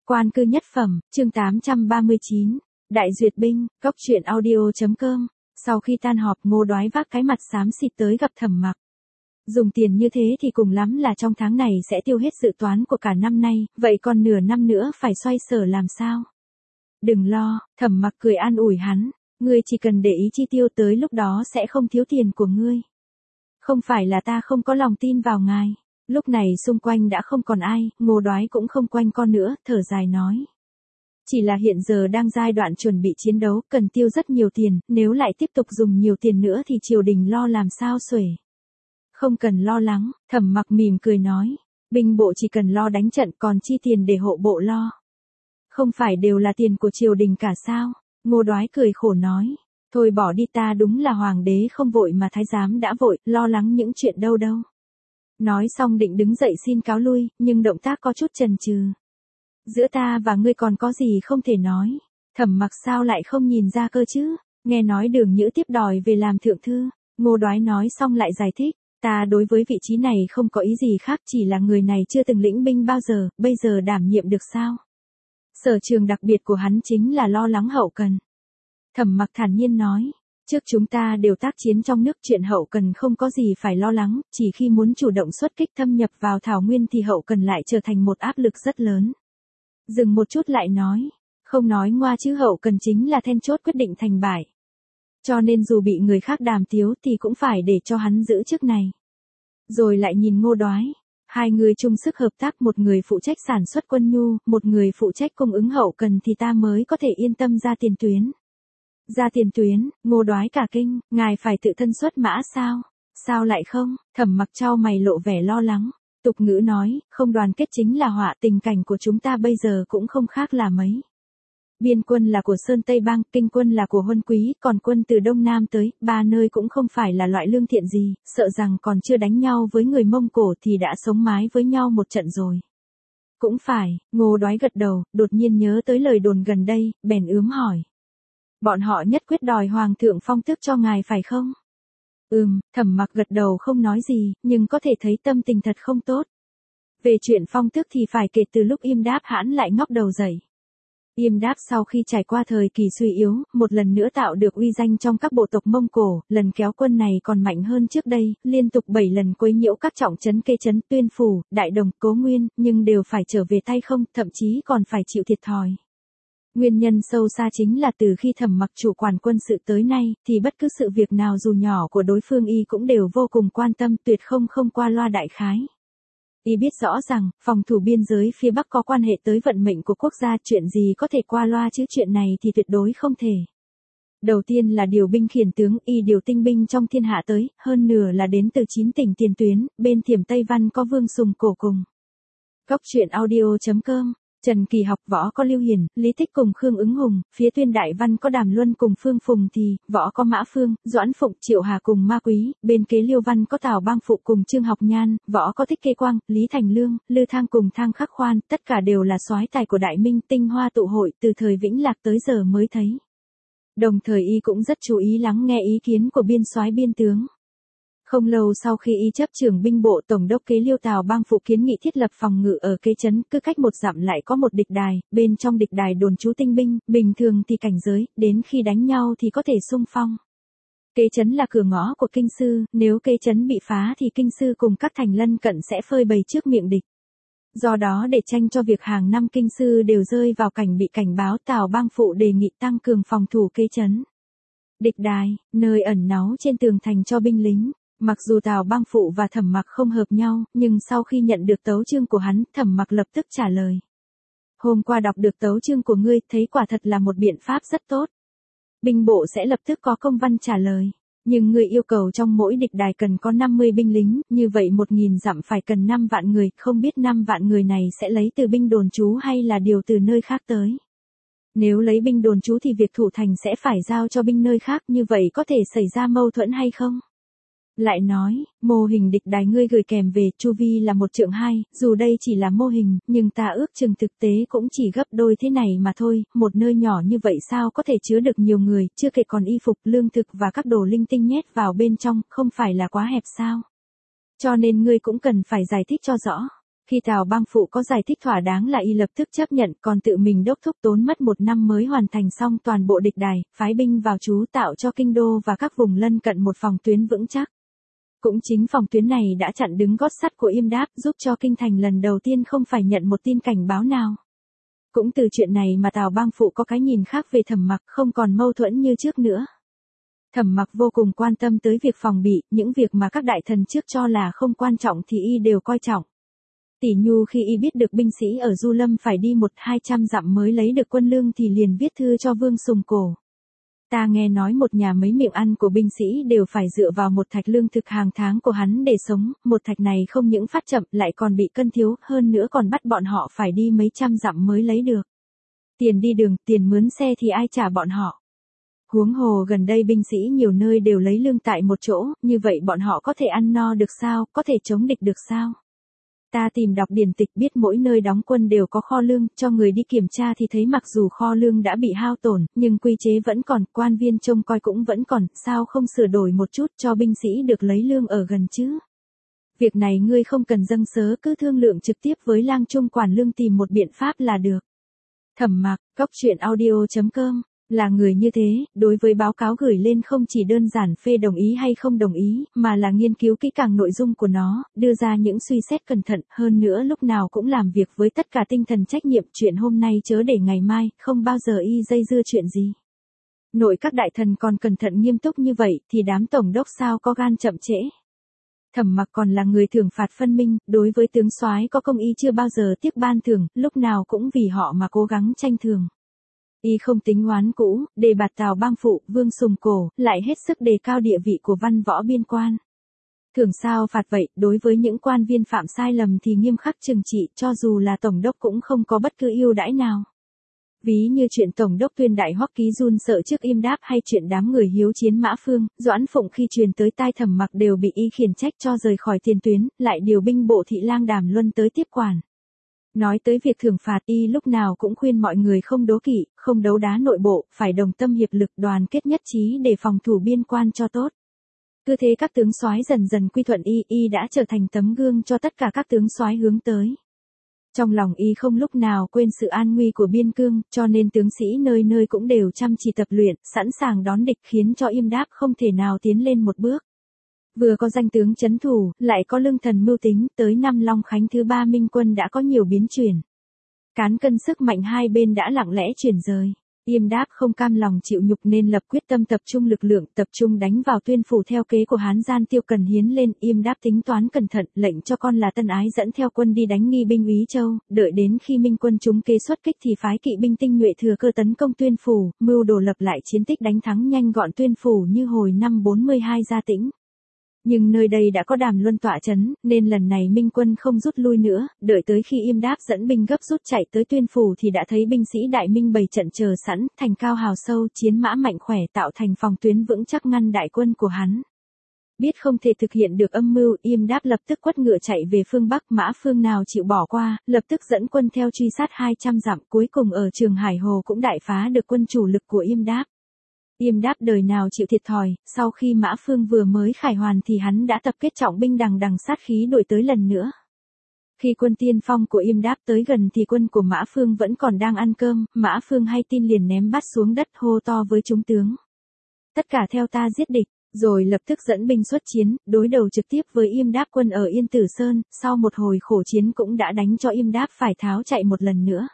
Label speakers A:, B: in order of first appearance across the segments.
A: Quan cư nhất phẩm, chương 839, Đại duyệt binh, góc truyện audio.com. Sau khi tan họp, Ngô Đoái vác cái mặt xám xịt tới gặp Thẩm Mặc. Dùng tiền như thế thì cùng lắm là trong tháng này sẽ tiêu hết dự toán của cả năm nay, vậy còn nửa năm nữa phải xoay sở làm sao? Đừng lo, Thẩm Mặc cười an ủi hắn, ngươi chỉ cần để ý chi tiêu tới lúc đó sẽ không thiếu tiền của ngươi. Không phải là ta không có lòng tin vào ngài. Lúc này xung quanh đã không còn ai, Ngô Đoái cũng không quanh co nữa, thở dài nói. Chỉ là hiện giờ đang giai đoạn chuẩn bị chiến đấu, cần tiêu rất nhiều tiền, nếu lại tiếp tục dùng nhiều tiền nữa thì triều đình lo làm sao xuể. Không cần lo lắng, Thẩm Mặc mỉm cười nói, binh bộ chỉ cần lo đánh trận, còn chi tiền để hộ bộ lo. Không phải đều là tiền của triều đình cả sao? Ngô Đoái cười khổ nói, thôi bỏ đi, ta đúng là hoàng đế không vội mà thái giám đã vội, lo lắng những chuyện đâu. Nói xong định đứng dậy xin cáo lui, nhưng động tác có chút chần chừ. Giữa ta và ngươi còn có gì không thể nói. Thẩm Mặc sao lại không nhìn ra cơ chứ? Nghe nói Đường Nhữ tiếp đòi về làm thượng thư. Ngô Đoái nói xong lại giải thích, ta đối với vị trí này không có ý gì khác, chỉ là người này chưa từng lĩnh binh bao giờ, bây giờ đảm nhiệm được sao? Sở trường đặc biệt của hắn chính là lo lắng hậu cần. Thẩm Mặc thản nhiên nói, trước chúng ta đều tác chiến trong nước, chuyện hậu cần không có gì phải lo lắng, chỉ khi muốn chủ động xuất kích thâm nhập vào Thảo Nguyên thì hậu cần lại trở thành một áp lực rất lớn. Dừng một chút lại nói, không nói ngoa chứ hậu cần chính là then chốt quyết định thành bại. Cho nên dù bị người khác đàm tiếu thì cũng phải để cho hắn giữ chức này. Rồi lại nhìn Ngô Đoái, hai người chung sức hợp tác, một người phụ trách sản xuất quân nhu, một người phụ trách cung ứng hậu cần thì ta mới có thể yên tâm ra tiền tuyến. Ra tiền tuyến, Ngô Đoái cả kinh, ngài phải tự thân xuất mã sao? Sao lại không? Thẩm Mặc chau mày lộ vẻ lo lắng. Tục ngữ nói, không đoàn kết chính là họa, tình cảnh của chúng ta bây giờ cũng không khác là mấy. Biên quân là của Sơn Tây Bang, kinh quân là của Huân Quý, còn quân từ Đông Nam tới, ba nơi cũng không phải là loại lương thiện gì, sợ rằng còn chưa đánh nhau với người Mông Cổ thì đã sống mái với nhau một trận rồi. Cũng phải, Ngô Đoái gật đầu, đột nhiên nhớ tới lời đồn gần đây, bèn ướm hỏi. Bọn họ nhất quyết đòi hoàng thượng phong tước cho ngài phải không? Thẩm Mặc gật đầu không nói gì, nhưng có thể thấy tâm tình thật không tốt. Về chuyện phong tước thì phải kể từ lúc Yêm Đáp hãn lại ngóc đầu dậy. Yêm Đáp sau khi trải qua thời kỳ suy yếu, một lần nữa tạo được uy danh trong các bộ tộc Mông Cổ, lần kéo quân này còn mạnh hơn trước đây, liên tục 7 lần quấy nhiễu các trọng trấn Kê Trấn, Tuyên Phủ, Đại Đồng, Cố Nguyên, nhưng đều phải trở về tay không, thậm chí còn phải chịu thiệt thòi. Nguyên nhân sâu xa chính là từ khi Thẩm Mặc chủ quản quân sự tới nay, thì bất cứ sự việc nào dù nhỏ của đối phương y cũng đều vô cùng quan tâm, tuyệt không qua loa đại khái. Y biết rõ rằng, phòng thủ biên giới phía Bắc có quan hệ tới vận mệnh của quốc gia, chuyện gì có thể qua loa chứ, chuyện này thì tuyệt đối không thể. Đầu tiên là điều binh khiển tướng, y điều tinh binh trong thiên hạ tới, hơn nửa là đến từ 9 tỉnh tiền tuyến, bên Thiểm Tây Văn có Vương Sùng Cổ cùng. Góc truyện audio.com. Trần Kỳ Học, võ có Lưu Hiển, Lý Thích cùng Khương Ứng Hùng, phía Tuyên Đại Văn có Đàm Luân cùng Phương Phùng thì, võ có Mã Phương, Doãn Phụng, Triệu Hà cùng Ma Quý, bên kế Liêu Văn có Tào Bang Phụ cùng Trương Học Nhan, võ có Thích Kê Quang, Lý Thành Lương, Lư Thang cùng Thang Khắc Khoan, tất cả đều là soái tài của Đại Minh, tinh hoa tụ hội, từ thời Vĩnh Lạc tới giờ mới thấy. Đồng thời y cũng rất chú ý lắng nghe ý kiến của biên soái biên tướng. Không lâu sau khi y chấp trưởng binh bộ, tổng đốc kế Liêu Tào Bang Phụ kiến nghị thiết lập phòng ngự ở Kê Trấn, cứ cách một dặm lại có một địch đài, bên trong địch đài đồn trú tinh binh, bình thường thì cảnh giới, đến khi đánh nhau thì có thể xung phong. Kê Trấn là cửa ngõ của kinh sư, nếu Kê Trấn bị phá thì kinh sư cùng các thành lân cận sẽ phơi bày trước miệng địch. Do đó để tranh cho việc hàng năm kinh sư đều rơi vào cảnh bị cảnh báo, Tào Bang Phụ đề nghị tăng cường phòng thủ Kê Trấn. Địch đài, nơi ẩn náu trên tường thành cho binh lính. Mặc dù Tào Bang Phụ và Thẩm Mặc không hợp nhau, nhưng sau khi nhận được tấu chương của hắn, Thẩm Mặc lập tức trả lời. Hôm qua đọc được tấu chương của ngươi, thấy quả thật là một biện pháp rất tốt. Binh bộ sẽ lập tức có công văn trả lời. Nhưng ngươi yêu cầu trong mỗi địch đài cần có 50 binh lính, như vậy 1.000 dặm phải cần 5 vạn người, không biết 5 vạn người này sẽ lấy từ binh đồn trú hay là điều từ nơi khác tới. Nếu lấy binh đồn trú thì việc thủ thành sẽ phải giao cho binh nơi khác, như vậy có thể xảy ra mâu thuẫn hay không? Lại nói, mô hình địch đài ngươi gửi kèm về, chu vi là 1 trượng 2, dù đây chỉ là mô hình, nhưng ta ước chừng thực tế cũng chỉ gấp đôi thế này mà thôi, một nơi nhỏ như vậy sao có thể chứa được nhiều người, chưa kể còn y phục, lương thực và các đồ linh tinh nhét vào bên trong, không phải là quá hẹp sao? Cho nên ngươi cũng cần phải giải thích cho rõ. Khi Tào Bang Phụ có giải thích thỏa đáng là y lập tức chấp nhận, còn tự mình đốc thúc tốn mất 1 năm mới hoàn thành xong toàn bộ địch đài, phái binh vào trú tạo cho kinh đô và các vùng lân cận một phòng tuyến vững chắc. Cũng chính phòng tuyến này đã chặn đứng gót sắt của Yêm Đáp, giúp cho kinh thành lần đầu tiên không phải nhận một tin cảnh báo nào. Cũng từ chuyện này mà Tào Bang Phụ có cái nhìn khác về Thẩm Mặc, không còn mâu thuẫn như trước nữa. Thẩm Mặc vô cùng quan tâm tới việc phòng bị, những việc mà các đại thần trước cho là không quan trọng thì y đều coi trọng. Tỷ như khi y biết được binh sĩ ở Du Lâm phải đi 100-200 dặm mới lấy được quân lương thì liền viết thư cho Vương Sùng Cổ. Ta nghe nói một nhà mấy miệng ăn của binh sĩ đều phải dựa vào một thạch lương thực hàng tháng của hắn để sống, một thạch này không những phát chậm lại còn bị cân thiếu, hơn nữa còn bắt bọn họ phải đi mấy trăm dặm mới lấy được. Tiền đi đường, tiền mướn xe thì ai trả bọn họ. Huống hồ gần đây binh sĩ nhiều nơi đều lấy lương tại một chỗ, như vậy bọn họ có thể ăn no được sao, có thể chống địch được sao? Ta tìm đọc điển tịch biết mỗi nơi đóng quân đều có kho lương, cho người đi kiểm tra thì thấy mặc dù kho lương đã bị hao tổn, nhưng quy chế vẫn còn, quan viên trông coi cũng vẫn còn, sao không sửa đổi một chút cho binh sĩ được lấy lương ở gần chứ? Việc này ngươi không cần dâng sớ, cứ thương lượng trực tiếp với lang trung quản lương tìm một biện pháp là được. Thẩm Mặc, goctruyện.audio.com là người như thế, đối với báo cáo gửi lên không chỉ đơn giản phê đồng ý hay không đồng ý, mà là nghiên cứu kỹ càng nội dung của nó, đưa ra những suy xét cẩn thận, hơn nữa lúc nào cũng làm việc với tất cả tinh thần trách nhiệm, chuyện hôm nay chớ để ngày mai, không bao giờ y dây dưa chuyện gì. Nội các đại thần còn cẩn thận nghiêm túc như vậy, thì đám tổng đốc sao có gan chậm trễ. Thẩm Mặc còn là người thưởng phạt phân minh, đối với tướng soái có công y chưa bao giờ tiếc ban thưởng, lúc nào cũng vì họ mà cố gắng tranh thưởng. Y không tính oán cũ, đề bạt Tào Bang Phụ, Vương Sùng Cổ, lại hết sức đề cao địa vị của văn võ biên quan. Thưởng sao phạt vậy, đối với những quan viên phạm sai lầm thì nghiêm khắc trừng trị, cho dù là tổng đốc cũng không có bất cứ ưu đãi nào. Ví như chuyện tổng đốc tuyên đại Hoắc Ký run sợ trước Yêm Đáp, hay chuyện đám người hiếu chiến Mã Phương, Doãn Phụng khi truyền tới tai Thẩm Mặc đều bị y khiển trách cho rời khỏi tiền tuyến, lại điều binh bộ thị lang Đàm Luân tới tiếp quản. Nói tới việc thưởng phạt, y lúc nào cũng khuyên mọi người không đố kỵ, không đấu đá nội bộ, phải đồng tâm hiệp lực, đoàn kết nhất trí để phòng thủ biên quan cho tốt. Cứ thế các tướng soái dần dần quy thuận y đã trở thành tấm gương cho tất cả các tướng soái hướng tới. Trong lòng y không lúc nào quên sự an nguy của biên cương, cho nên tướng sĩ nơi nơi cũng đều chăm chỉ tập luyện, sẵn sàng đón địch, khiến cho Yêm Đáp không thể nào tiến lên một bước. Vừa có danh tướng trấn thủ, lại có lương thần mưu tính, tới năm Long Khánh thứ 3 Minh quân đã có nhiều biến chuyển. Cán cân sức mạnh hai bên đã lặng lẽ chuyển rời. Yêm Đáp không cam lòng chịu nhục nên lập quyết tâm tập trung lực lượng, tập trung đánh vào Tuyên Phủ theo kế của Hán gian Tiêu Cần hiến lên. Yêm Đáp tính toán cẩn thận, lệnh cho con là Tân Ái dẫn theo quân đi đánh nghi binh Úy Châu, đợi đến khi Minh quân trúng kế xuất kích thì phái kỵ binh tinh nhuệ thừa cơ tấn công Tuyên Phủ, mưu đồ lập lại chiến tích đánh thắng nhanh gọn Tuyên Phủ như hồi năm 42 Gia Tĩnh. Nhưng nơi đây đã có Đàm Luân tọa chấn, nên lần này Minh quân không rút lui nữa, đợi tới khi Yêm Đáp dẫn binh gấp rút chạy tới Tuyên Phủ thì đã thấy binh sĩ Đại Minh bày trận chờ sẵn, thành cao hào sâu, chiến mã mạnh khỏe tạo thành phòng tuyến vững chắc ngăn đại quân của hắn. Biết không thể thực hiện được âm mưu, Yêm Đáp lập tức quất ngựa chạy về phương Bắc, Mã Phương nào chịu bỏ qua, lập tức dẫn quân theo truy sát 200 dặm, cuối cùng ở Trường Hải Hồ cũng đại phá được quân chủ lực của Yêm Đáp. Yêm Đáp đời nào chịu thiệt thòi, sau khi Mã Phương vừa mới khải hoàn thì hắn đã tập kết trọng binh đằng đằng sát khí đuổi tới lần nữa. Khi quân tiên phong của Yêm Đáp tới gần thì quân của Mã Phương vẫn còn đang ăn cơm, Mã Phương hay tin liền ném bát xuống đất hô to với chúng tướng. Tất cả theo ta giết địch, rồi lập tức dẫn binh xuất chiến, đối đầu trực tiếp với Yêm Đáp quân ở Yên Tử Sơn, sau một hồi khổ chiến cũng đã đánh cho Yêm Đáp phải tháo chạy một lần nữa.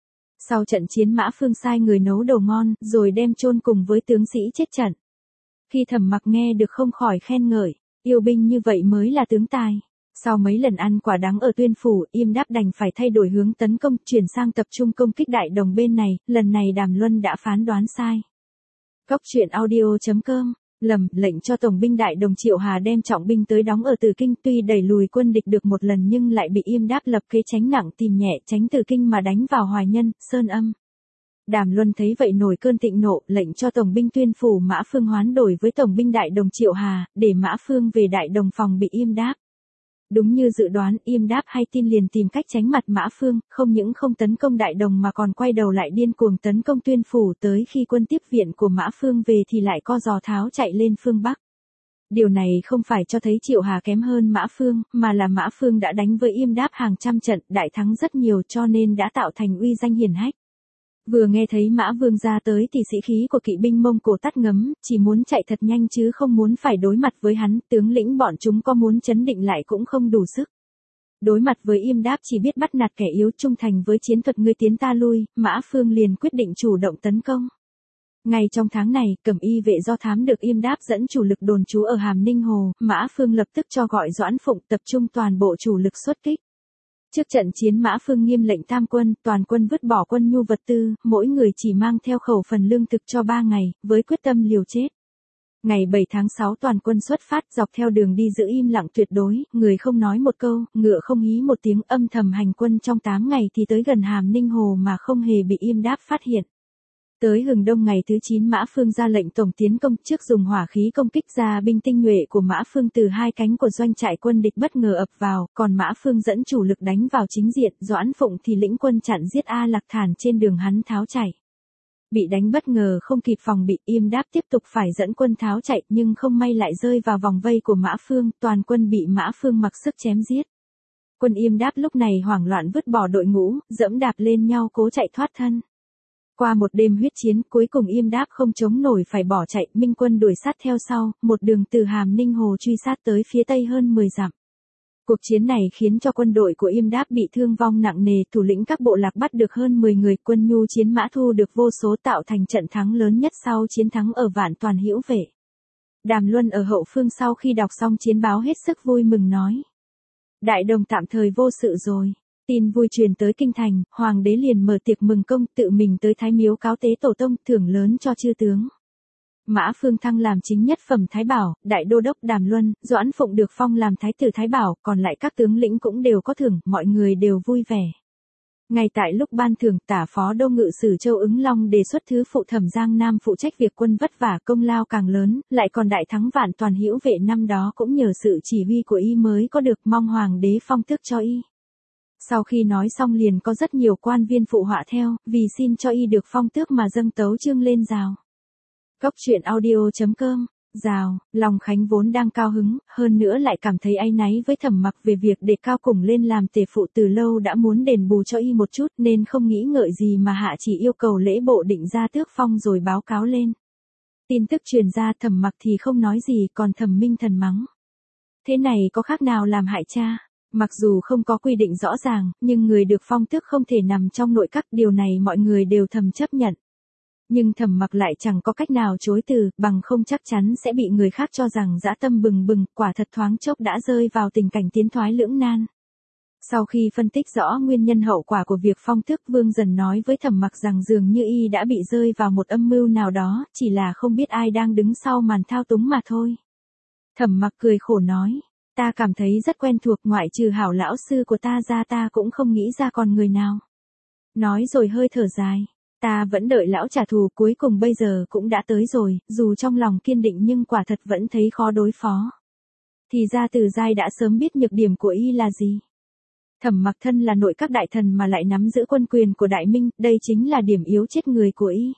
A: Sau trận chiến Mã Phương sai người nấu đồ ngon, rồi đem chôn cùng với tướng sĩ chết trận. Khi Thẩm Mặc nghe được không khỏi khen ngợi, yêu binh như vậy mới là tướng tài. Sau mấy lần ăn quả đắng ở Tuyên Phủ, Yêm Đáp đành phải thay đổi hướng tấn công, chuyển sang tập trung công kích Đại Đồng bên này, lần này Đàm Luân đã phán đoán sai. Goctruyện.audio.com lệnh cho tổng binh Đại Đồng Triệu Hà đem trọng binh tới đóng ở Từ Kinh, tuy đẩy lùi quân địch được một lần nhưng lại bị Yêm Đáp lập kế tránh nặng tìm nhẹ, tránh Từ Kinh mà đánh vào Hoài Nhân, Sơn Âm. Đàm Luân thấy vậy nổi cơn thịnh nộ, lệnh cho tổng binh Tuyên Phủ Mã Phương hoán đổi với tổng binh Đại Đồng Triệu Hà, để Mã Phương về Đại Đồng phòng bị Yêm Đáp. Đúng như dự đoán, Yêm Đáp hay tin liền tìm cách tránh mặt Mã Phương, không những không tấn công Đại Đồng mà còn quay đầu lại điên cuồng tấn công Tuyên Phủ, tới khi quân tiếp viện của Mã Phương về thì lại co giò tháo chạy lên phương Bắc. Điều này không phải cho thấy Triệu Hà kém hơn Mã Phương, mà là Mã Phương đã đánh với Yêm Đáp hàng trăm trận, đại thắng rất nhiều cho nên đã tạo thành uy danh hiển hách. Vừa nghe thấy Mã Vương ra tới thì sĩ khí của kỵ binh Mông Cổ tắt ngấm, chỉ muốn chạy thật nhanh chứ không muốn phải đối mặt với hắn, tướng lĩnh bọn chúng có muốn chấn định lại cũng không đủ sức. Đối mặt với Yêm Đáp chỉ biết bắt nạt kẻ yếu, trung thành với chiến thuật ngươi tiến ta lui, Mã Phương liền quyết định chủ động tấn công. Ngay trong tháng này, Cẩm Y vệ do thám được Yêm Đáp dẫn chủ lực đồn trú ở Hàm Ninh Hồ, Mã Phương lập tức cho gọi Doãn Phụng tập trung toàn bộ chủ lực xuất kích. Trước trận chiến Mã Phương nghiêm lệnh tam quân, toàn quân vứt bỏ quân nhu vật tư, mỗi người chỉ mang theo khẩu phần lương thực cho 3 ngày, với quyết tâm liều chết. Ngày 7 tháng 6 toàn quân xuất phát, dọc theo đường đi giữ im lặng tuyệt đối, người không nói một câu, ngựa không hí một tiếng, âm thầm hành quân trong 8 ngày thì tới gần Hàm Ninh Hồ mà không hề bị Yêm Đáp phát hiện. Tới hừng đông ngày thứ 9 Mã Phương ra lệnh tổng tiến công, trước dùng hỏa khí công kích ra binh tinh nhuệ của Mã Phương từ hai cánh của doanh trại quân địch bất ngờ ập vào, còn Mã Phương dẫn chủ lực đánh vào chính diện, Doãn Phụng thì lĩnh quân chặn giết A Lạc Thản trên đường hắn tháo chạy. Bị đánh bất ngờ không kịp phòng bị, Yêm Đáp tiếp tục phải dẫn quân tháo chạy nhưng không may lại rơi vào vòng vây của Mã Phương, toàn quân bị Mã Phương mặc sức chém giết. Quân Yêm Đáp lúc này hoảng loạn vứt bỏ đội ngũ, dẫm đạp lên nhau cố chạy thoát thân. Qua một đêm huyết chiến, cuối cùng Yêm Đáp không chống nổi phải bỏ chạy, Minh quân đuổi sát theo sau, một đường từ Hàm Ninh Hồ truy sát tới phía tây hơn 10 dặm. Cuộc chiến này khiến cho quân đội của Yêm Đáp bị thương vong nặng nề, thủ lĩnh các bộ lạc bắt được hơn 10 người, quân nhu chiến mã thu được vô số, tạo thành trận thắng lớn nhất sau chiến thắng ở Vạn Toàn Hữu Vệ. Đàm Luân ở hậu phương sau khi đọc xong chiến báo hết sức vui mừng nói: Đại đồng tạm thời vô sự rồi. Tin vui truyền tới kinh thành, hoàng đế liền mở tiệc mừng công, tự mình tới Thái Miếu cáo tế tổ tông, thưởng lớn cho chư tướng. Mã Phương thăng làm chính nhất phẩm Thái Bảo, đại đô đốc Đàm Luân, Doãn Phụng được phong làm Thái tử Thái Bảo, còn lại các tướng lĩnh cũng đều có thưởng, mọi người đều vui vẻ. Ngay tại lúc ban thưởng, tả phó đô ngự sử Châu Ứng Long đề xuất thứ phụ thẩm Giang Nam phụ trách việc quân vất vả, công lao càng lớn, lại còn đại thắng Vạn Toàn Hữu Vệ năm đó cũng nhờ sự chỉ huy của y mới có được, mong hoàng đế phong tước cho y. Sau khi nói xong liền có rất nhiều quan viên phụ họa theo, vì xin cho y được phong tước mà dâng tấu chương lên rào. Góc truyện audio.com, rào, lòng Khánh vốn đang cao hứng, hơn nữa lại cảm thấy áy náy với Thẩm Mặc về việc để cao cùng lên làm tể phụ, từ lâu đã muốn đền bù cho y một chút nên không nghĩ ngợi gì mà hạ chỉ yêu cầu lễ bộ định ra tước phong rồi báo cáo lên. Tin tức truyền ra, Thẩm Mặc thì không nói gì, còn Thẩm Minh Thần mắng: Thế này có khác nào làm hại cha? Mặc dù không có quy định rõ ràng, nhưng người được phong tước không thể nằm trong nội các, điều này mọi người đều thầm chấp nhận. Nhưng Thẩm Mặc lại chẳng có cách nào chối từ, bằng không chắc chắn sẽ bị người khác cho rằng dã tâm bừng bừng, quả thật thoáng chốc đã rơi vào tình cảnh tiến thoái lưỡng nan. Sau khi phân tích rõ nguyên nhân hậu quả của việc phong tước, Vương Dần nói với Thẩm Mặc rằng dường như y đã bị rơi vào một âm mưu nào đó, chỉ là không biết ai đang đứng sau màn thao túng mà thôi. Thẩm Mặc cười khổ nói: Ta cảm thấy rất quen thuộc, ngoại trừ Hảo lão sư của ta ra ta cũng không nghĩ ra còn người nào. Nói rồi hơi thở dài: Ta vẫn đợi lão trả thù, cuối cùng bây giờ cũng đã tới rồi, dù trong lòng kiên định nhưng quả thật vẫn thấy khó đối phó. Thì ra Từ Giai đã sớm biết nhược điểm của y là gì. Thẩm Mặc thân là nội các đại thần mà lại nắm giữ quân quyền của Đại Minh, đây chính là điểm yếu chết người của y.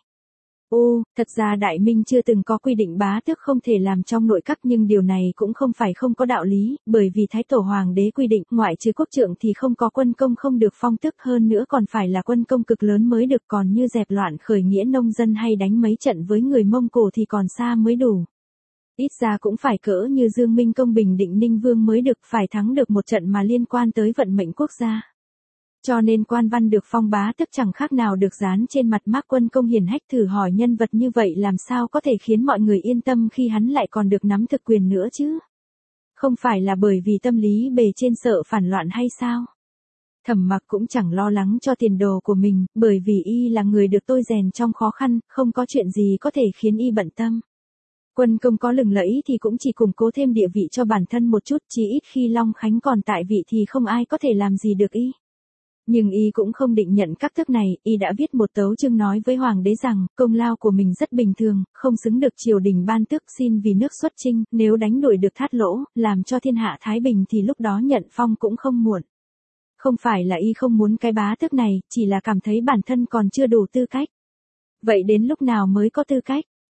A: Thật ra Đại Minh chưa từng có quy định bá tước không thể làm trong nội các, nhưng điều này cũng không phải không có đạo lý, bởi vì Thái Tổ Hoàng đế quy định ngoại trừ quốc trượng thì không có quân công không được phong tước, hơn nữa còn phải là quân công cực lớn mới được, còn như dẹp loạn khởi nghĩa nông dân hay đánh mấy trận với người Mông Cổ thì còn xa mới đủ. Ít ra cũng phải cỡ như Dương Minh Công Bình Định Ninh Vương mới được, phải thắng được một trận mà liên quan tới vận mệnh quốc gia. Cho nên quan văn được phong bá tước chẳng khác nào được dán trên mặt mác quân công hiển hách, thử hỏi nhân vật như vậy làm sao có thể khiến mọi người yên tâm khi hắn lại còn được nắm thực quyền nữa chứ? Không phải là bởi vì tâm lý bề trên sợ phản loạn hay sao? Thẩm Mặc cũng chẳng lo lắng cho tiền đồ của mình, bởi vì y là người được tôi rèn trong khó khăn, không có chuyện gì có thể khiến y bận tâm. Quân công có lừng lẫy thì cũng chỉ củng cố thêm địa vị cho bản thân một chút, chí ít khi Long Khánh còn tại vị thì không ai có thể làm gì được y. Nhưng y cũng không định nhận các tước này, y đã viết một tấu chương nói với hoàng đế rằng, công lao của mình rất bình thường, không xứng được triều đình ban tước, xin vì nước xuất chinh, nếu đánh đuổi được Thát Lỗ, làm cho thiên hạ thái bình thì lúc đó nhận phong cũng không muộn. Không phải là y không muốn cái bá tước này, chỉ là cảm thấy bản thân còn chưa đủ tư cách. Vậy đến lúc nào mới có tư cách?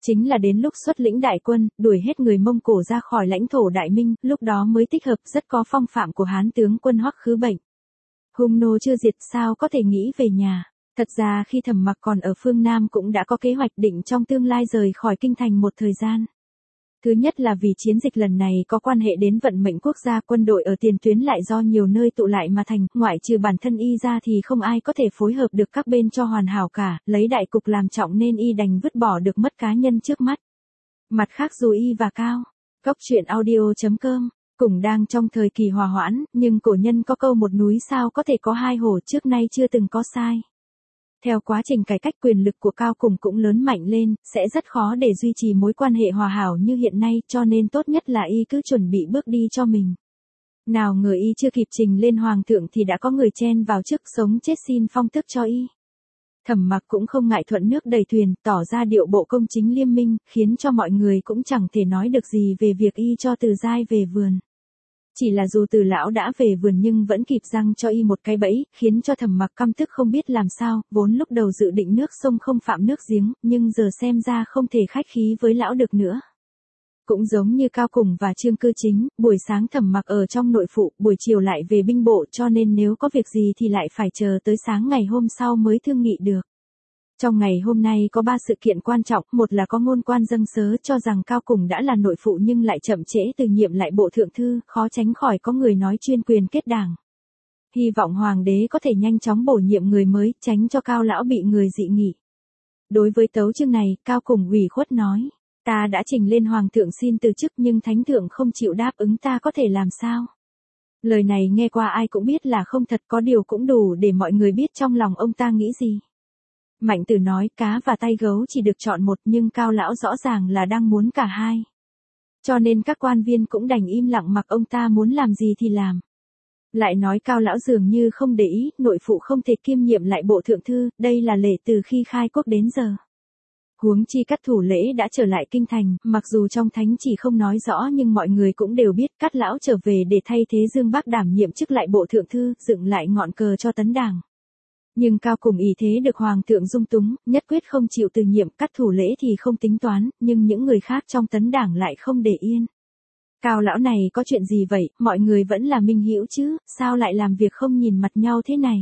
A: Chính là đến lúc xuất lĩnh đại quân, đuổi hết người Mông Cổ ra khỏi lãnh thổ Đại Minh, lúc đó mới thích hợp rất có phong phạm của Hán tướng quân Hoắc Khứ Bệnh. Hung nô chưa diệt sao có thể nghĩ về nhà. Thật ra khi Thẩm Mặc còn ở phương Nam cũng đã có kế hoạch định trong tương lai rời khỏi kinh thành một thời gian. Thứ nhất là vì chiến dịch lần này có quan hệ đến vận mệnh quốc gia, quân đội ở tiền tuyến lại do nhiều nơi tụ lại mà thành, ngoại trừ bản thân y ra thì không ai có thể phối hợp được các bên cho hoàn hảo cả, lấy đại cục làm trọng nên y đành vứt bỏ được mất cá nhân trước mắt. Mặt khác dù y và Cao, Góc Truyện Audio.com cùng đang trong thời kỳ hòa hoãn, nhưng cổ nhân có câu một núi sao có thể có hai hổ, trước nay chưa từng có sai. Theo quá trình cải cách quyền lực của Cao Cùng cũng lớn mạnh lên, sẽ rất khó để duy trì mối quan hệ hòa hảo như hiện nay, cho nên tốt nhất là y cứ chuẩn bị bước đi cho mình. Nào ngờ y chưa kịp trình lên hoàng thượng thì đã có người chen vào trước sống chết xin phong tước cho y. Thẩm Mặc cũng không ngại thuận nước đẩy thuyền, tỏ ra điệu bộ công chính liêm minh, khiến cho mọi người cũng chẳng thể nói được gì về việc y cho Từ Giai về vườn. Chỉ là dù Từ lão đã về vườn nhưng vẫn kịp răng cho y một cái bẫy, khiến cho Thẩm Mặc căm tức không biết làm sao, vốn lúc đầu dự định nước sông không phạm nước giếng, nhưng giờ xem ra không thể khách khí với lão được nữa. Cũng giống như Cao Cùng và Trương Cư Chính, buổi sáng Thẩm Mặc ở trong nội phụ, buổi chiều lại về binh bộ, cho nên nếu có việc gì thì lại phải chờ tới sáng ngày hôm sau mới thương nghị được. Trong ngày hôm nay có 3 sự kiện quan trọng, một là có ngôn quan dâng sớ cho rằng Cao Cùng đã là nội phụ nhưng lại chậm trễ từ nhiệm lại bộ thượng thư, khó tránh khỏi có người nói chuyên quyền kết đảng. Hy vọng hoàng đế có thể nhanh chóng bổ nhiệm người mới, tránh cho Cao lão bị người dị nghị. Đối với tấu chương này, Cao Cùng ủy khuất nói, ta đã trình lên hoàng thượng xin từ chức nhưng thánh thượng không chịu đáp ứng, ta có thể làm sao? Lời này nghe qua ai cũng biết là không thật, có điều cũng đủ để mọi người biết trong lòng ông ta nghĩ gì. Mạnh Tử nói cá và tay gấu chỉ được chọn một, nhưng Cao lão rõ ràng là đang muốn cả hai. Cho nên các quan viên cũng đành im lặng mặc ông ta muốn làm gì thì làm. Lại nói Cao lão dường như không để ý, nội phụ không thể kiêm nhiệm lại bộ thượng thư, đây là lệ từ khi khai quốc đến giờ. Huống chi Cát Thủ Lễ đã trở lại kinh thành, mặc dù trong thánh chỉ không nói rõ nhưng mọi người cũng đều biết Cát lão trở về để thay thế Dương Bác đảm nhiệm chức lại bộ thượng thư, dựng lại ngọn cờ cho tấn đảng. Nhưng Cao Cùng ý thế được hoàng thượng dung túng, nhất quyết không chịu từ nhiệm, Cát Thủ Lễ thì không tính toán, nhưng những người khác trong tấn đảng lại không để yên. Cao lão này có chuyện gì vậy, mọi người vẫn là minh hữu chứ, sao lại làm việc không nhìn mặt nhau thế này?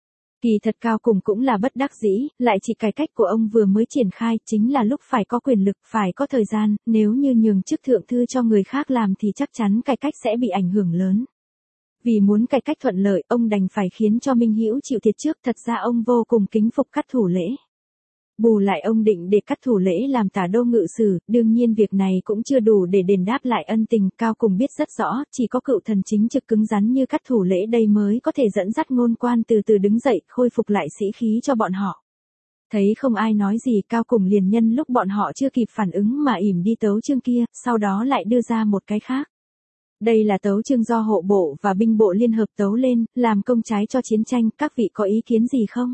A: Kỳ thật Cao Cùng cũng là bất đắc dĩ, lại chỉ cải cách của ông vừa mới triển khai, chính là lúc phải có quyền lực, phải có thời gian, nếu như nhường chức thượng thư cho người khác làm thì chắc chắn cải cách sẽ bị ảnh hưởng lớn. Vì muốn cải cách thuận lợi, ông đành phải khiến cho Minh Hữu chịu thiệt trước, thật ra ông vô cùng kính phục Cát Thủ Lễ. Bù lại ông định để Cát Thủ Lễ làm tả đô ngự sử, đương nhiên việc này cũng chưa đủ để đền đáp lại ân tình, Cao Cùng biết rất rõ, chỉ có cựu thần chính trực cứng rắn như Cát Thủ Lễ đây mới có thể dẫn dắt ngôn quan từ từ đứng dậy, khôi phục lại sĩ khí cho bọn họ. Thấy không ai nói gì, Cao Cùng liền nhân lúc bọn họ chưa kịp phản ứng mà ỉm đi tấu chương kia, sau đó lại đưa ra một cái khác. Đây là tấu chương do hộ bộ và binh bộ liên hợp tấu lên, làm công trái cho chiến tranh, các vị có ý kiến gì không?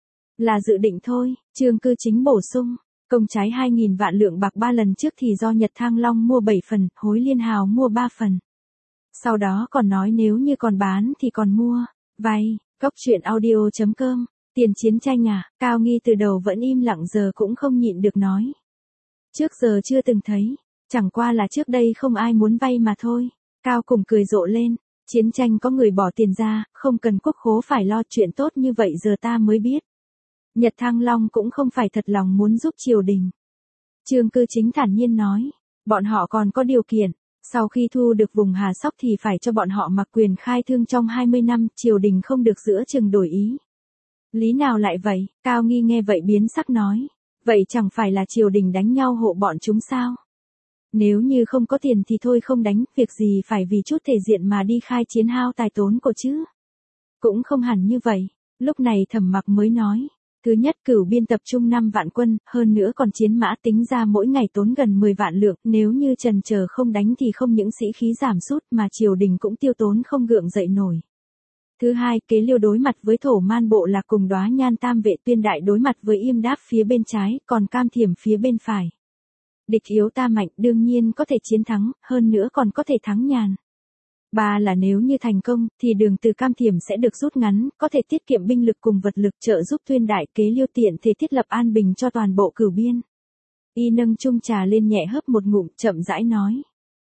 A: Là dự định thôi, Trương Cư Chính bổ sung, công trái 2.000 vạn lượng bạc 3 lần trước thì do Nhật Thăng Long mua 7 phần, Hối Liên Hào mua 3 phần. Sau đó còn nói nếu như còn bán thì còn mua, vay, Góc Truyện Audio.com, tiền chiến tranh à, Cao Nghi từ đầu vẫn im lặng giờ cũng không nhịn được nói. Trước giờ chưa từng thấy, chẳng qua là trước đây không ai muốn vay mà thôi. Cao Cùng cười rộ lên, chiến tranh có người bỏ tiền ra, không cần quốc khố phải lo, chuyện tốt như vậy giờ ta mới biết. Nhật Thăng Long cũng không phải thật lòng muốn giúp triều đình. Trương Cư Chính thản nhiên nói, bọn họ còn có điều kiện, sau khi thu được vùng Hà Sóc thì phải cho bọn họ mặc quyền khai thương trong 20 năm, triều đình không được giữa chừng đổi ý. Lý nào lại vậy? Cao Nghi nghe vậy biến sắc nói, vậy chẳng phải là triều đình đánh nhau hộ bọn chúng sao? Nếu như không có tiền thì thôi không đánh, việc gì phải vì chút thể diện mà đi khai chiến hao tài tốn của chứ? Cũng không hẳn như vậy, lúc này Thẩm Mặc mới nói. Thứ nhất, Cửu Biên tập trung 5 vạn quân, hơn nữa còn chiến mã, tính ra mỗi ngày tốn gần 10 vạn lượng, nếu như trần chờ không đánh thì không những sĩ khí giảm sút mà triều đình cũng tiêu tốn không gượng dậy nổi. Thứ hai, Kế Liêu đối mặt với Thổ Man bộ lạc cùng Đóa Nhan Tam vệ Tuyên Đại đối mặt với Yêm Đáp phía bên trái, còn Cam Thiểm phía bên phải. Địch yếu ta mạnh, đương nhiên có thể chiến thắng, hơn nữa còn có thể thắng nhàn. Ba là nếu như thành công, thì đường từ Cam Thiểm sẽ được rút ngắn, có thể tiết kiệm binh lực cùng vật lực, trợ giúp Tuyên Đại Kế Liêu tiện thể thiết lập an bình cho toàn bộ Cửu Biên. Y nâng chung trà lên nhẹ hớp một ngụm, chậm rãi nói.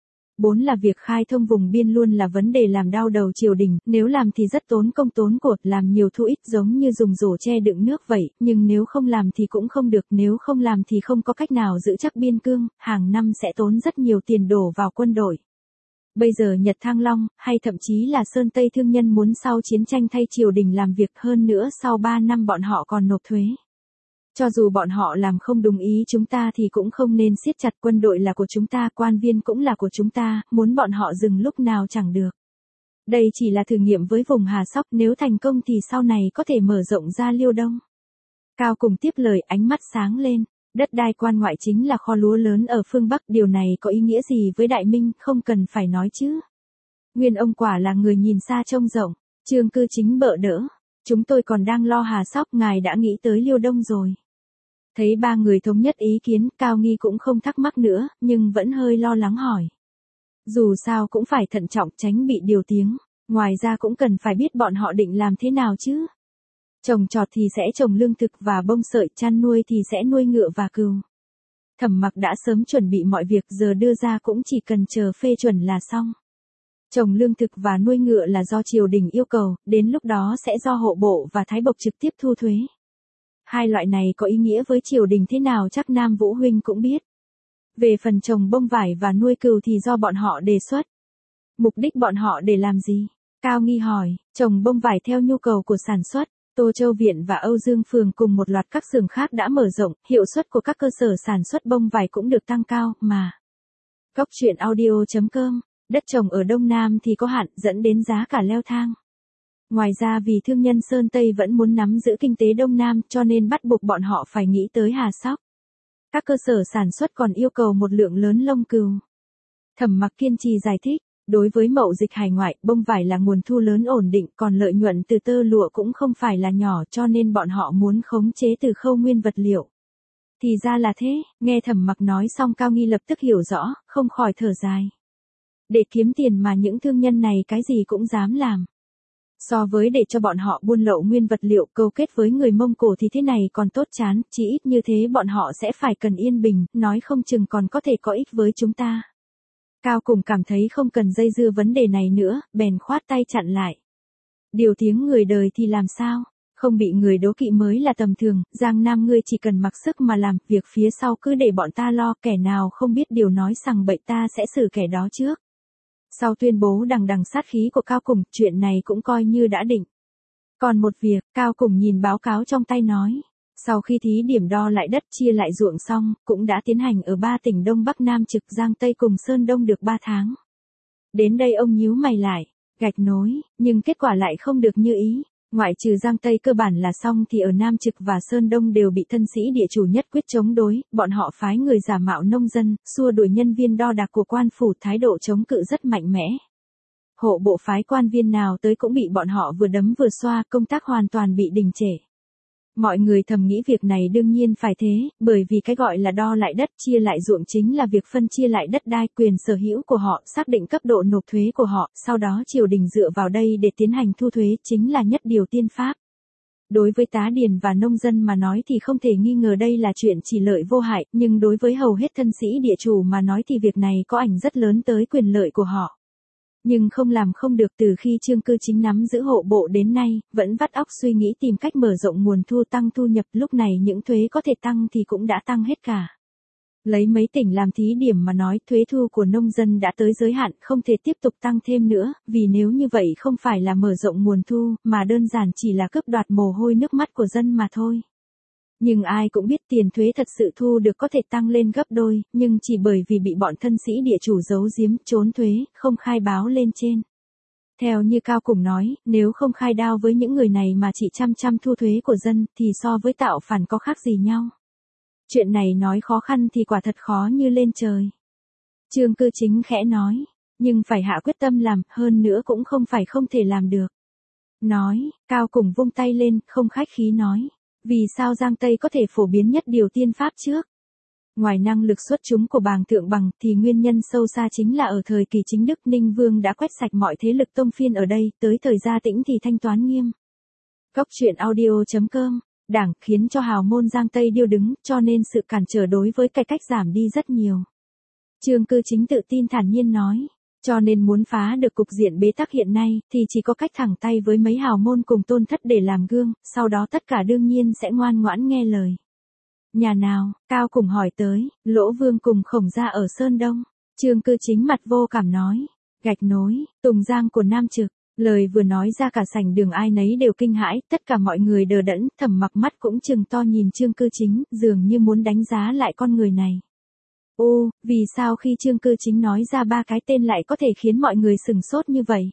A: 4 là việc khai thông vùng biên luôn là vấn đề làm đau đầu triều đình, nếu làm thì rất tốn công tốn của, làm nhiều thu ít giống như dùng rổ che đựng nước vậy, nhưng nếu không làm thì cũng không được, nếu không làm thì không có cách nào giữ chắc biên cương, hàng năm sẽ tốn rất nhiều tiền đổ vào quân đội. Bây giờ Nhật Thăng Long, hay thậm chí là Sơn Tây thương nhân muốn sau chiến tranh thay triều đình làm việc, hơn nữa sau 3 năm bọn họ còn nộp thuế. Cho dù bọn họ làm không đồng ý chúng ta thì cũng không nên siết chặt, quân đội là của chúng ta, quan viên cũng là của chúng ta, muốn bọn họ dừng lúc nào chẳng được. Đây chỉ là thử nghiệm với vùng Hà Sóc, nếu thành công thì sau này có thể mở rộng ra Liêu Đông. Cao Cùng tiếp lời, ánh mắt sáng lên. Đất đai quan ngoại chính là kho lúa lớn ở phương Bắc, điều này có ý nghĩa gì với Đại Minh, không cần phải nói chứ. Nguyên ông quả là người nhìn xa trông rộng. Trương Cư Chính bợ đỡ. Chúng tôi còn đang lo Hà Sóc, ngài đã nghĩ tới Liêu Đông rồi. Thấy ba người thống nhất ý kiến, Cao Nghi cũng không thắc mắc nữa, nhưng vẫn hơi lo lắng hỏi. Dù sao cũng phải thận trọng, tránh bị điều tiếng. Ngoài ra cũng cần phải biết bọn họ định làm thế nào chứ. Trồng trọt thì sẽ trồng lương thực và bông sợi, chăn nuôi thì sẽ nuôi ngựa và cừu. Thẩm Mặc đã sớm chuẩn bị mọi việc, giờ đưa ra cũng chỉ cần chờ phê chuẩn là xong. Trồng lương thực và nuôi ngựa là do triều đình yêu cầu, đến lúc đó sẽ do hộ bộ và thái bộc trực tiếp thu thuế. Hai loại này có ý nghĩa với triều đình thế nào chắc Nam Vũ huynh cũng biết. Về phần trồng bông vải và nuôi cừu thì do bọn họ đề xuất. Mục đích bọn họ để làm gì? Cao Nghi hỏi. Trồng bông vải theo nhu cầu của sản xuất. Tô Châu Viện và Âu Dương Phường cùng một loạt các xưởng khác đã mở rộng, hiệu suất của các cơ sở sản xuất bông vải cũng được tăng cao, mà. Góc truyện audio.com, đất trồng ở Đông Nam thì có hạn, dẫn đến giá cả leo thang. Ngoài ra vì thương nhân Sơn Tây vẫn muốn nắm giữ kinh tế Đông Nam cho nên bắt buộc bọn họ phải nghĩ tới Hà Sóc. Các cơ sở sản xuất còn yêu cầu một lượng lớn lông cừu. Thẩm Mặc kiên trì giải thích. Đối với mậu dịch hải ngoại, bông vải là nguồn thu lớn ổn định, còn lợi nhuận từ tơ lụa cũng không phải là nhỏ, cho nên bọn họ muốn khống chế từ khâu nguyên vật liệu. Thì ra là thế, nghe Thẩm Mặc nói xong Cao Nghi lập tức hiểu rõ, không khỏi thở dài. Để kiếm tiền mà những thương nhân này cái gì cũng dám làm. So với để cho bọn họ buôn lậu nguyên vật liệu câu kết với người Mông Cổ thì thế này còn tốt chán, chỉ ít như thế bọn họ sẽ phải cần yên bình, nói không chừng còn có thể có ích với chúng ta. Cao Cùng cảm thấy không cần dây dưa vấn đề này nữa, bèn khoát tay chặn lại. Điều tiếng người đời thì làm sao? Không bị người đố kỵ mới là tầm thường, Giang Nam ngươi chỉ cần mặc sức mà làm, việc phía sau cứ để bọn ta lo, kẻ nào không biết điều nói sằng bậy ta sẽ xử kẻ đó trước. Sau tuyên bố đằng đằng sát khí của Cao Cùng, chuyện này cũng coi như đã định. Còn một việc, Cao Cùng nhìn báo cáo trong tay nói. Sau khi thí điểm đo lại đất chia lại ruộng xong, cũng đã tiến hành ở 3 tỉnh Đông Bắc Nam Trực Giang Tây cùng Sơn Đông được 3 tháng. Đến đây ông nhíu mày lại, gạch nối, nhưng kết quả lại không được như ý. Ngoại trừ Giang Tây cơ bản là xong thì ở Nam Trực và Sơn Đông đều bị thân sĩ địa chủ nhất quyết chống đối, bọn họ phái người giả mạo nông dân, xua đuổi nhân viên đo đạc của quan phủ, thái độ chống cự rất mạnh mẽ. Hộ bộ phái quan viên nào tới cũng bị bọn họ vừa đấm vừa xoa, công tác hoàn toàn bị đình trệ. Mọi người thầm nghĩ việc này đương nhiên phải thế, bởi vì cái gọi là đo lại đất chia lại ruộng chính là việc phân chia lại đất đai, quyền sở hữu của họ, xác định cấp độ nộp thuế của họ, sau đó triều đình dựa vào đây để tiến hành thu thuế, chính là nhất điều tiên pháp. Đối với tá điền và nông dân mà nói thì không thể nghi ngờ đây là chuyện chỉ lợi vô hại, nhưng đối với hầu hết thân sĩ địa chủ mà nói thì việc này có ảnh rất lớn tới quyền lợi của họ. Nhưng không làm không được, từ khi Trương Cư Chính nắm giữ hộ bộ đến nay, vẫn vắt óc suy nghĩ tìm cách mở rộng nguồn thu tăng thu nhập, lúc này những thuế có thể tăng thì cũng đã tăng hết cả. Lấy mấy tỉnh làm thí điểm mà nói, thuế thu của nông dân đã tới giới hạn, không thể tiếp tục tăng thêm nữa, vì nếu như vậy không phải là mở rộng nguồn thu, mà đơn giản chỉ là cướp đoạt mồ hôi nước mắt của dân mà thôi. Nhưng ai cũng biết tiền thuế thật sự thu được có thể tăng lên gấp đôi, nhưng chỉ bởi vì bị bọn thân sĩ địa chủ giấu giếm, trốn thuế, không khai báo lên trên. Theo như Cao Cùng nói, nếu không khai đao với những người này mà chỉ chăm thu thuế của dân, thì so với tạo phản có khác gì nhau. Chuyện này nói khó khăn thì quả thật khó như lên trời. Trương Cư Chính khẽ nói, nhưng phải hạ quyết tâm làm, hơn nữa cũng không phải không thể làm được. Nói, Cao Cùng vung tay lên, không khách khí nói. Vì sao Giang Tây có thể phổ biến nhất điều tiên pháp trước? Ngoài năng lực xuất chúng của Bàng Thượng Bằng thì nguyên nhân sâu xa chính là ở thời kỳ Chính Đức, Ninh Vương đã quét sạch mọi thế lực tông phiên ở đây, tới thời Gia Tĩnh thì thanh toán nghiêm. Góc truyện audio.com, đảng, khiến cho hào môn Giang Tây điêu đứng, cho nên sự cản trở đối với cải cách giảm đi rất nhiều. Chương Cư Chính tự tin thản nhiên nói. Cho nên muốn phá được cục diện bế tắc hiện nay, thì chỉ có cách thẳng tay với mấy hào môn cùng Tôn Thất để làm gương, sau đó tất cả đương nhiên sẽ ngoan ngoãn nghe lời. Nhà nào? Cao Cùng hỏi tới. Lỗ Vương cùng Khổng gia ở Sơn Đông. Chương Cư Chính mặt vô cảm nói. Gạch Nối, Tùng Giang của Nam Trực. Lời vừa nói ra cả sảnh đường ai nấy đều kinh hãi, tất cả mọi người đờ đẫn, Thẩm Mặc mắt cũng trừng to nhìn Chương Cư Chính, dường như muốn đánh giá lại con người này. Ô, vì sao khi Chương Cư Chính nói ra ba cái tên lại có thể khiến mọi người sừng sốt như vậy?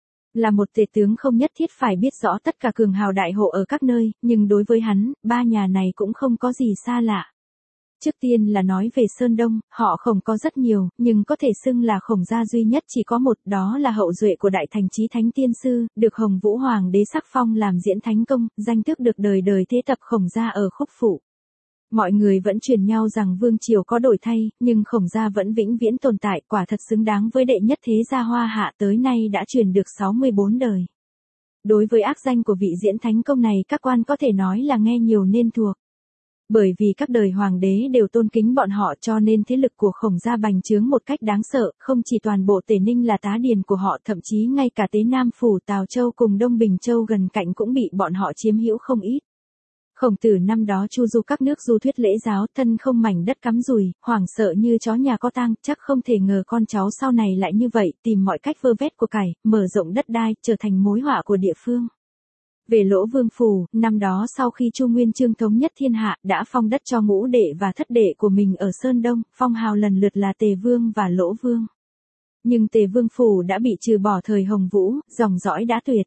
A: Là một tể tướng không nhất thiết phải biết rõ tất cả cường hào đại hộ ở các nơi, nhưng đối với hắn, ba nhà này cũng không có gì xa lạ. Trước tiên là nói về Sơn Đông, họ Khổng có rất nhiều, nhưng có thể xưng là Khổng gia duy nhất chỉ có một, đó là hậu duệ của Đại Thành Chí Thánh Tiên Sư, được Hồng Vũ Hoàng đế sắc phong làm diễn thánh công, danh tước được đời đời thế tập Khổng gia ở Khúc Phụ. Mọi người vẫn truyền nhau rằng vương triều có đổi thay, nhưng Khổng gia vẫn vĩnh viễn tồn tại, quả thật xứng đáng với đệ nhất thế gia Hoa Hạ, tới nay đã truyền được 64 đời. Đối với ác danh của vị diễn thánh công này, các quan có thể nói là nghe nhiều nên thuộc. Bởi vì các đời hoàng đế đều tôn kính bọn họ, cho nên thế lực của Khổng gia bành trướng một cách đáng sợ, không chỉ toàn bộ Tề Ninh là tá điền của họ, thậm chí ngay cả Tế Nam Phủ, Tào Châu cùng Đông Bình Châu gần cạnh cũng bị bọn họ chiếm hữu không ít. Khổng Tử năm đó chu du các nước du thuyết lễ giáo, thân không mảnh đất cắm rùi, hoảng sợ như chó nhà có tang, chắc không thể ngờ con cháu sau này lại như vậy, tìm mọi cách vơ vét của cải, mở rộng đất đai, trở thành mối họa của địa phương. Về Lỗ Vương Phủ, năm đó sau khi Chu Nguyên Chương thống nhất thiên hạ, đã phong đất cho ngũ đệ và thất đệ của mình ở Sơn Đông, phong hào lần lượt là Tề Vương và Lỗ Vương. Nhưng Tề Vương Phủ đã bị trừ bỏ thời Hồng Vũ, dòng dõi đã tuyệt.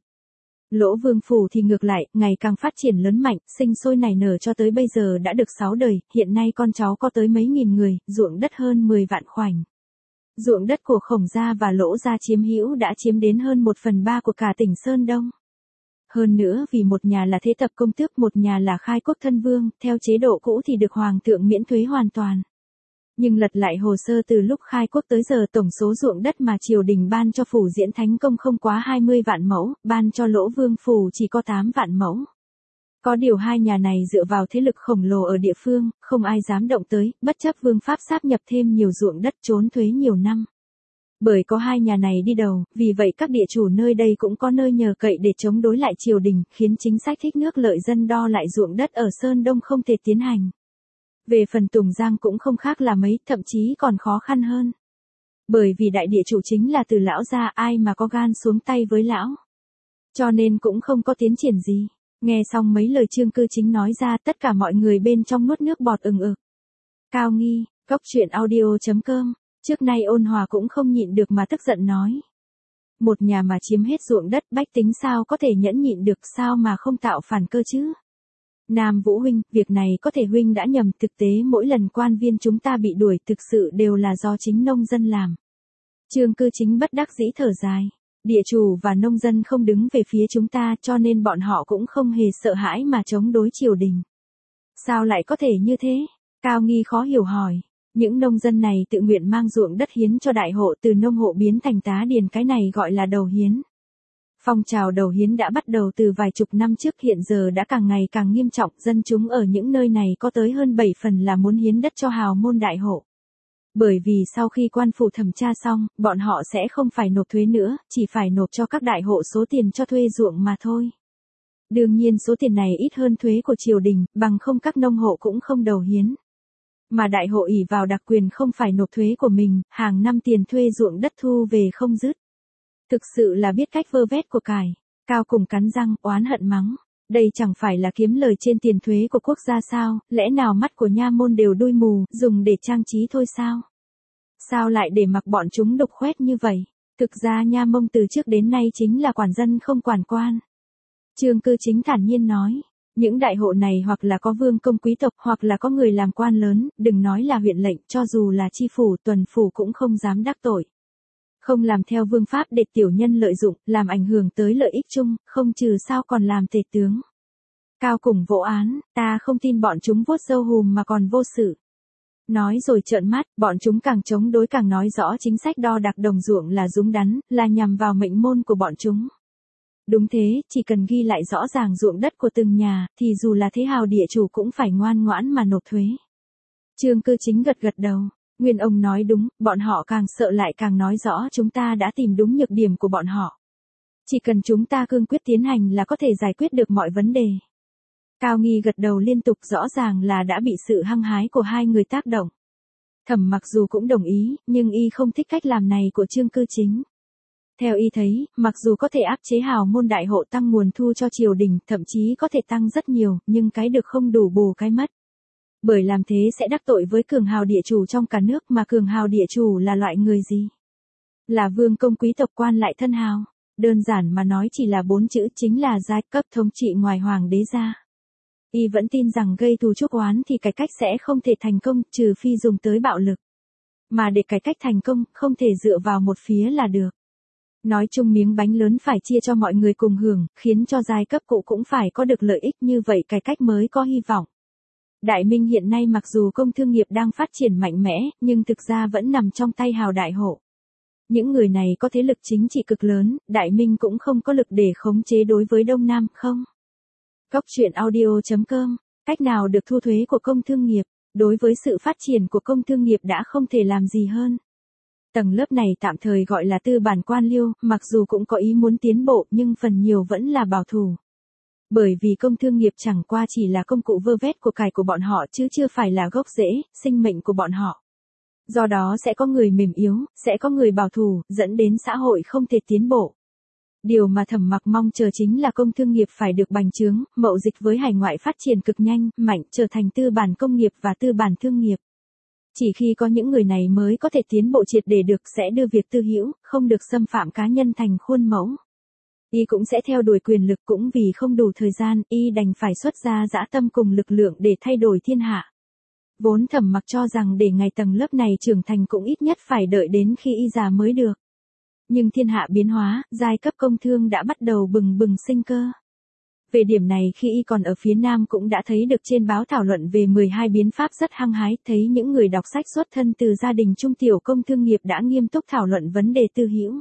A: Lỗ Vương Phủ thì ngược lại, ngày càng phát triển lớn mạnh, sinh sôi nảy nở cho tới bây giờ đã được 6 đời, hiện nay con cháu có tới mấy nghìn người, ruộng đất hơn 10 vạn khoảnh. Ruộng đất của Khổng gia và Lỗ gia chiếm hữu đã chiếm đến hơn 1/3 của cả tỉnh Sơn Đông. Hơn nữa vì một nhà là thế tập công tước, một nhà là khai quốc thân vương, theo chế độ cũ thì được hoàng thượng miễn thuế hoàn toàn. Nhưng lật lại hồ sơ từ lúc khai quốc tới giờ, tổng số ruộng đất mà triều đình ban cho phủ diễn thánh công không quá 20 vạn mẫu, ban cho Lỗ Vương Phủ chỉ có 8 vạn mẫu. Có điều hai nhà này dựa vào thế lực khổng lồ ở địa phương, không ai dám động tới, bất chấp vương pháp sáp nhập thêm nhiều ruộng đất trốn thuế nhiều năm. Bởi có hai nhà này đi đầu, vì vậy các địa chủ nơi đây cũng có nơi nhờ cậy để chống đối lại triều đình, khiến chính sách thích nước lợi dân đo lại ruộng đất ở Sơn Đông không thể tiến hành. Về phần Tùng Giang cũng không khác là mấy, thậm chí còn khó khăn hơn. Bởi vì đại địa chủ chính là Từ lão gia, ai mà có gan xuống tay với lão. Cho nên cũng không có tiến triển gì. Nghe xong mấy lời Chương Cư Chính nói ra, tất cả mọi người bên trong nuốt nước bọt ừng ực. Cao Nghi, Cốc Truyện Audio.com. Trước nay Ôn Hòa cũng không nhịn được mà tức giận nói. Một nhà mà chiếm hết ruộng đất, bách tính sao có thể nhẫn nhịn được, sao mà không tạo phản cơ chứ? Nam Vũ huynh, việc này có thể huynh đã nhầm, thực tế mỗi lần quan viên chúng ta bị đuổi thực sự đều là do chính nông dân làm. Chương Cư Chính bất đắc dĩ thở dài. Địa chủ và nông dân không đứng về phía chúng ta, cho nên bọn họ cũng không hề sợ hãi mà chống đối triều đình. Sao lại có thể như thế? Cao Nghi khó hiểu hỏi. Những nông dân này tự nguyện mang ruộng đất hiến cho đại hộ, từ nông hộ biến thành tá điền, cái này gọi là đầu hiến. Phong trào đầu hiến đã bắt đầu từ vài chục năm trước, hiện giờ đã càng ngày càng nghiêm trọng, dân chúng ở những nơi này có tới hơn 7 phần là muốn hiến đất cho hào môn đại hộ. Bởi vì sau khi quan phủ thẩm tra xong, bọn họ sẽ không phải nộp thuế nữa, chỉ phải nộp cho các đại hộ số tiền cho thuê ruộng mà thôi. Đương nhiên số tiền này ít hơn thuế của triều đình, bằng không các nông hộ cũng không đầu hiến. Mà đại hộ ỷ vào đặc quyền không phải nộp thuế của mình, hàng năm tiền thuê ruộng đất thu về không dứt. Thực sự là biết cách vơ vét của cải. Cao Cùng cắn răng, oán hận mắng. Đây chẳng phải là kiếm lời trên tiền thuế của quốc gia sao, lẽ nào mắt của nha môn đều đuôi mù, dùng để trang trí thôi sao? Sao lại để mặc bọn chúng đục khoét như vậy? Thực ra Nha Mông từ trước đến nay chính là quản dân không quản quan. Chương Cư Chính thản nhiên nói. Những đại hộ này hoặc là có vương công quý tộc, hoặc là có người làm quan lớn, đừng nói là huyện lệnh, cho dù là chi phủ, tuần phủ cũng không dám đắc tội. Không làm theo vương pháp để tiểu nhân lợi dụng, làm ảnh hưởng tới lợi ích chung, không trừ sao còn làm tể tướng. Cao Cùng vỗ án, ta không tin bọn chúng vuốt râu hùm mà còn vô sự. Nói rồi trợn mắt, bọn chúng càng chống đối càng nói rõ chính sách đo đạc đồng ruộng là đúng đắn, là nhằm vào mệnh môn của bọn chúng. Đúng thế, chỉ cần ghi lại rõ ràng ruộng đất của từng nhà, thì dù là thế hào địa chủ cũng phải ngoan ngoãn mà nộp thuế. Trương Cư Chính gật gật đầu. Nguyên ông nói đúng, bọn họ càng sợ lại càng nói rõ chúng ta đã tìm đúng nhược điểm của bọn họ. Chỉ cần chúng ta cương quyết tiến hành là có thể giải quyết được mọi vấn đề. Cao Nghi gật đầu liên tục, rõ ràng là đã bị sự hăng hái của hai người tác động. Thẩm mặc dù cũng đồng ý, nhưng y không thích cách làm này của Trương Cư Chính. Theo y thấy, mặc dù có thể áp chế hào môn đại hộ tăng nguồn thu cho triều đình, thậm chí có thể tăng rất nhiều, nhưng cái được không đủ bù cái mất. Bởi làm thế sẽ đắc tội với cường hào địa chủ trong cả nước, mà cường hào địa chủ là loại người gì? Là vương công quý tộc quan lại thân hào. Đơn giản mà nói chỉ là 4 chữ, chính là giai cấp thống trị ngoài hoàng đế ra. Y vẫn tin rằng gây thù chuốc oán thì cải cách sẽ không thể thành công, trừ phi dùng tới bạo lực. Mà để cải cách thành công, không thể dựa vào một phía là được. Nói chung miếng bánh lớn phải chia cho mọi người cùng hưởng, khiến cho giai cấp cụ cũng phải có được lợi ích, như vậy cải cách mới có hy vọng. Đại Minh hiện nay mặc dù công thương nghiệp đang phát triển mạnh mẽ, nhưng thực ra vẫn nằm trong tay hào đại hộ. Những người này có thế lực chính trị cực lớn, Đại Minh cũng không có lực để khống chế đối với Đông Nam, không? Góc truyện audio.com, cách nào được thu thuế của công thương nghiệp, đối với sự phát triển của công thương nghiệp đã không thể làm gì hơn. Tầng lớp này tạm thời gọi là tư bản quan liêu, mặc dù cũng có ý muốn tiến bộ nhưng phần nhiều vẫn là bảo thủ. Bởi vì công thương nghiệp chẳng qua chỉ là công cụ vơ vét của cải của bọn họ chứ chưa phải là gốc rễ, sinh mệnh của bọn họ. Do đó sẽ có người mềm yếu, sẽ có người bảo thủ, dẫn đến xã hội không thể tiến bộ. Điều mà Thẩm Mặc mong chờ chính là công thương nghiệp phải được bành trướng, mậu dịch với hải ngoại phát triển cực nhanh, mạnh, trở thành tư bản công nghiệp và tư bản thương nghiệp. Chỉ khi có những người này mới có thể tiến bộ triệt để được, sẽ đưa việc tư hữu, không được xâm phạm cá nhân thành khuôn mẫu. Y cũng sẽ theo đuổi quyền lực, cũng vì không đủ thời gian, y đành phải xuất ra dã tâm cùng lực lượng để thay đổi thiên hạ. Vốn Thẩm Mặc cho rằng để ngày tầng lớp này trưởng thành cũng ít nhất phải đợi đến khi y già mới được. Nhưng thiên hạ biến hóa, giai cấp công thương đã bắt đầu bừng bừng sinh cơ. Về điểm này khi y còn ở phía Nam cũng đã thấy được trên báo thảo luận về 12 biến pháp rất hăng hái, thấy những người đọc sách xuất thân từ gia đình trung tiểu công thương nghiệp đã nghiêm túc thảo luận vấn đề tư hữu.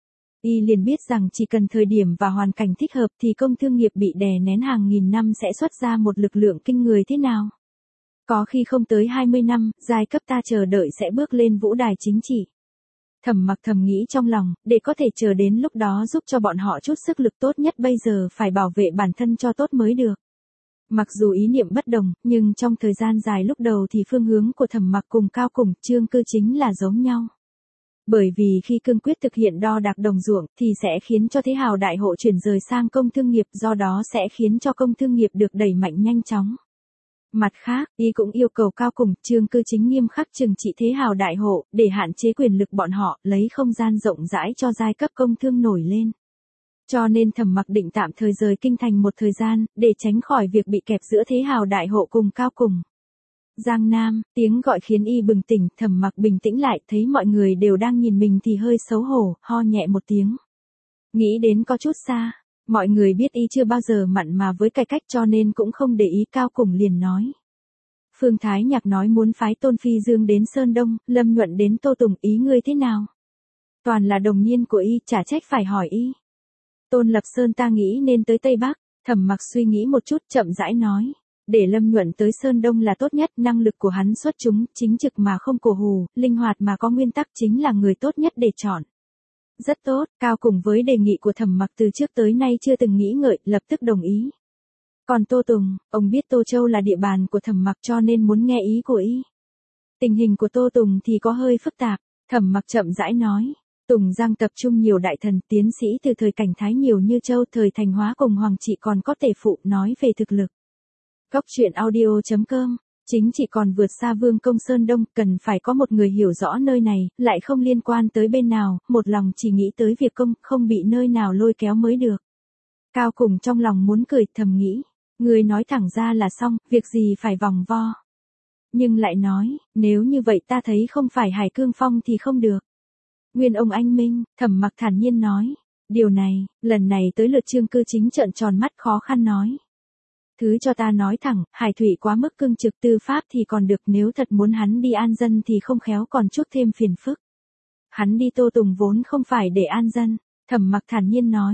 A: Y liền biết rằng chỉ cần thời điểm và hoàn cảnh thích hợp thì công thương nghiệp bị đè nén hàng nghìn năm sẽ xuất ra một lực lượng kinh người thế nào. Có khi không tới 20 năm, giai cấp ta chờ đợi sẽ bước lên vũ đài chính trị. Thẩm Mặc thầm nghĩ trong lòng, để có thể chờ đến lúc đó giúp cho bọn họ chút sức lực tốt nhất bây giờ phải bảo vệ bản thân cho tốt mới được. Mặc dù ý niệm bất đồng, nhưng trong thời gian dài lúc đầu thì phương hướng của Thẩm Mặc cùng Cao cùng Trương Cư Chính là giống nhau. Bởi vì khi cương quyết thực hiện đo đạc đồng ruộng thì sẽ khiến cho thế hào đại hộ chuyển rời sang công thương nghiệp, do đó sẽ khiến cho công thương nghiệp được đẩy mạnh nhanh chóng. Mặt khác, y cũng yêu cầu Cao cùng Trương Cư Chính nghiêm khắc trừng trị thế hào đại hộ, để hạn chế quyền lực bọn họ, lấy không gian rộng rãi cho giai cấp công thương nổi lên. Cho nên Thẩm Mặc định tạm thời rời kinh thành một thời gian, để tránh khỏi việc bị kẹp giữa thế hào đại hộ cùng Cao cùng. Giang Nam, tiếng gọi khiến y bừng tỉnh, Thẩm Mặc bình tĩnh lại, thấy mọi người đều đang nhìn mình thì hơi xấu hổ, ho nhẹ một tiếng. Nghĩ đến có chút xa. Mọi người biết y chưa bao giờ mặn mà với cải cách cho nên cũng không để ý. Cao cùng liền nói. Phương Thái Nhạc nói muốn phái Tôn Phi Dương đến Sơn Đông, Lâm Nhuận đến Tô Tùng, ý ngươi thế nào? Toàn là đồng niên của y, chả trách phải hỏi y. Tôn Lập Sơn ta nghĩ nên tới Tây Bắc. Thẩm Mặc suy nghĩ một chút, chậm rãi nói. Để Lâm Nhuận tới Sơn Đông là tốt nhất, năng lực của hắn xuất chúng, chính trực mà không cổ hù, linh hoạt mà có nguyên tắc, chính là người tốt nhất để chọn. Rất tốt, Cao cùng với đề nghị của Thẩm Mặc từ trước tới nay chưa từng nghĩ ngợi, lập tức đồng ý. Còn Tô Tùng, ông biết Tô Châu là địa bàn của Thẩm Mặc cho nên muốn nghe ý của y. Tình hình của Tô Tùng thì có hơi phức tạp, Thẩm Mặc chậm rãi nói. Tùng Giang tập trung nhiều đại thần, tiến sĩ từ thời Cảnh Thái nhiều như Châu, thời Thành Hóa cùng Hoàng Trị, còn có Tề Phụ, nói về thực lực. Góc truyện audio.com, chính chỉ còn vượt xa Vương công Sơn Đông, cần phải có một người hiểu rõ nơi này, lại không liên quan tới bên nào, một lòng chỉ nghĩ tới việc công, không bị nơi nào lôi kéo mới được. Cao cùng trong lòng muốn cười, thầm nghĩ, người nói thẳng ra là xong, việc gì phải vòng vo. Nhưng lại nói, nếu như vậy ta thấy không phải Hải Cương Phong thì không được. Nguyên ông anh minh, Thẩm Mặc thản nhiên nói. Điều này, lần này tới lượt Trương Cư Chính trợn tròn mắt khó khăn nói. Thứ cho ta nói thẳng, Hải Thủy quá mức cương trực, tư pháp thì còn được, nếu thật muốn hắn đi an dân thì không khéo còn chút thêm phiền phức. Hắn đi Tô Tùng vốn không phải để an dân, Thẩm Mặc thản nhiên nói.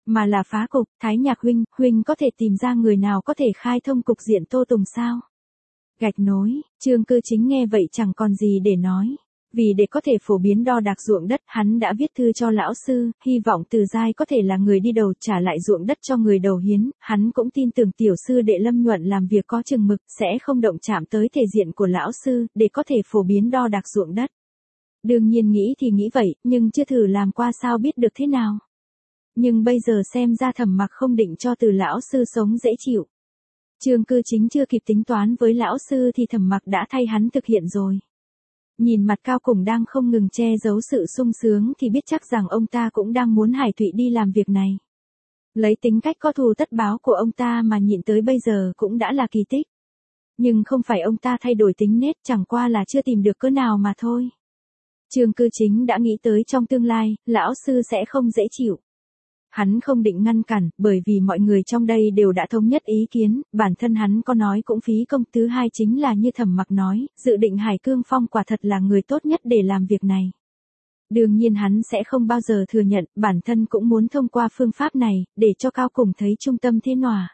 A: mà là phá cục. Thái Nhạc huynh có thể tìm ra người nào có thể khai thông cục diện Tô Tùng sao? Gạch nối, Trương Cư Chính nghe vậy chẳng còn gì để nói. Vì để có thể phổ biến đo đạc ruộng đất, hắn đã viết thư cho lão sư, hy vọng Từ Giai có thể là người đi đầu trả lại ruộng đất cho người đầu hiến. Hắn cũng tin tưởng tiểu sư đệ Lâm Nhuận làm việc có chừng mực, sẽ không động chạm tới thể diện của lão sư, để có thể phổ biến đo đạc ruộng đất. Đương nhiên nghĩ thì nghĩ vậy, nhưng chưa thử làm qua sao biết được thế nào. Nhưng bây giờ xem ra Thẩm Mặc không định cho Từ lão sư sống dễ chịu. Trương Cư Chính chưa kịp tính toán với lão sư thì Thẩm Mặc đã thay hắn thực hiện rồi. Nhìn mặt Cao Cùng đang không ngừng che giấu sự sung sướng thì biết chắc rằng ông ta cũng đang muốn Hải Thụy đi làm việc này. Lấy tính cách có thù tất báo của ông ta mà nhịn tới bây giờ cũng đã là kỳ tích. Nhưng không phải ông ta thay đổi tính nết, chẳng qua là chưa tìm được cớ nào mà thôi. Trương Cư Chính đã nghĩ tới trong tương lai, lão sư sẽ không dễ chịu. Hắn không định ngăn cản, bởi vì mọi người trong đây đều đã thống nhất ý kiến, bản thân hắn có nói cũng phí công. Thứ hai chính là như Thẩm Mặc nói, dự định Hải Cương Phong quả thật là người tốt nhất để làm việc này. Đương nhiên hắn sẽ không bao giờ thừa nhận, bản thân cũng muốn thông qua phương pháp này, để cho Cao Cùng thấy trung tâm thiên hòa.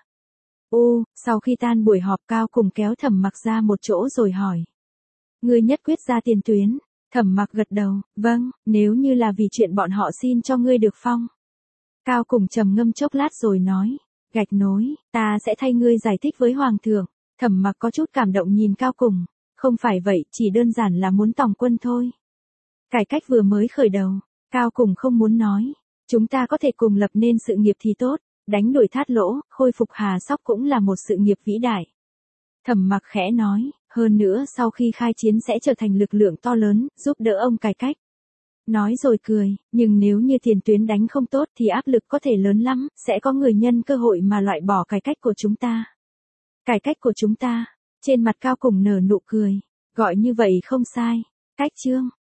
A: Sau khi tan buổi họp, Cao Cùng kéo Thẩm Mặc ra một chỗ rồi hỏi. Ngươi nhất quyết ra tiền tuyến. Thẩm Mặc gật đầu, vâng, nếu như là vì chuyện bọn họ xin cho ngươi được phong. Cao Cùng trầm ngâm chốc lát rồi nói, gạch nối, ta sẽ thay ngươi giải thích với Hoàng thượng. Thẩm Mặc có chút cảm động nhìn Cao Cùng, không phải vậy, chỉ đơn giản là muốn tòng quân thôi. Cải cách vừa mới khởi đầu, Cao Cùng không muốn nói, chúng ta có thể cùng lập nên sự nghiệp thì tốt, đánh đuổi Thát Lỗ, khôi phục Hà Sóc cũng là một sự nghiệp vĩ đại. Thẩm Mặc khẽ nói, hơn nữa sau khi khai chiến sẽ trở thành lực lượng to lớn, giúp đỡ ông cải cách. Nói rồi cười, nhưng nếu như tiền tuyến đánh không tốt thì áp lực có thể lớn lắm, sẽ có người nhân cơ hội mà loại bỏ cải cách của chúng ta. Cải cách của chúng ta, trên mặt Cao Cùng nở nụ cười, gọi như vậy không sai, cách chương.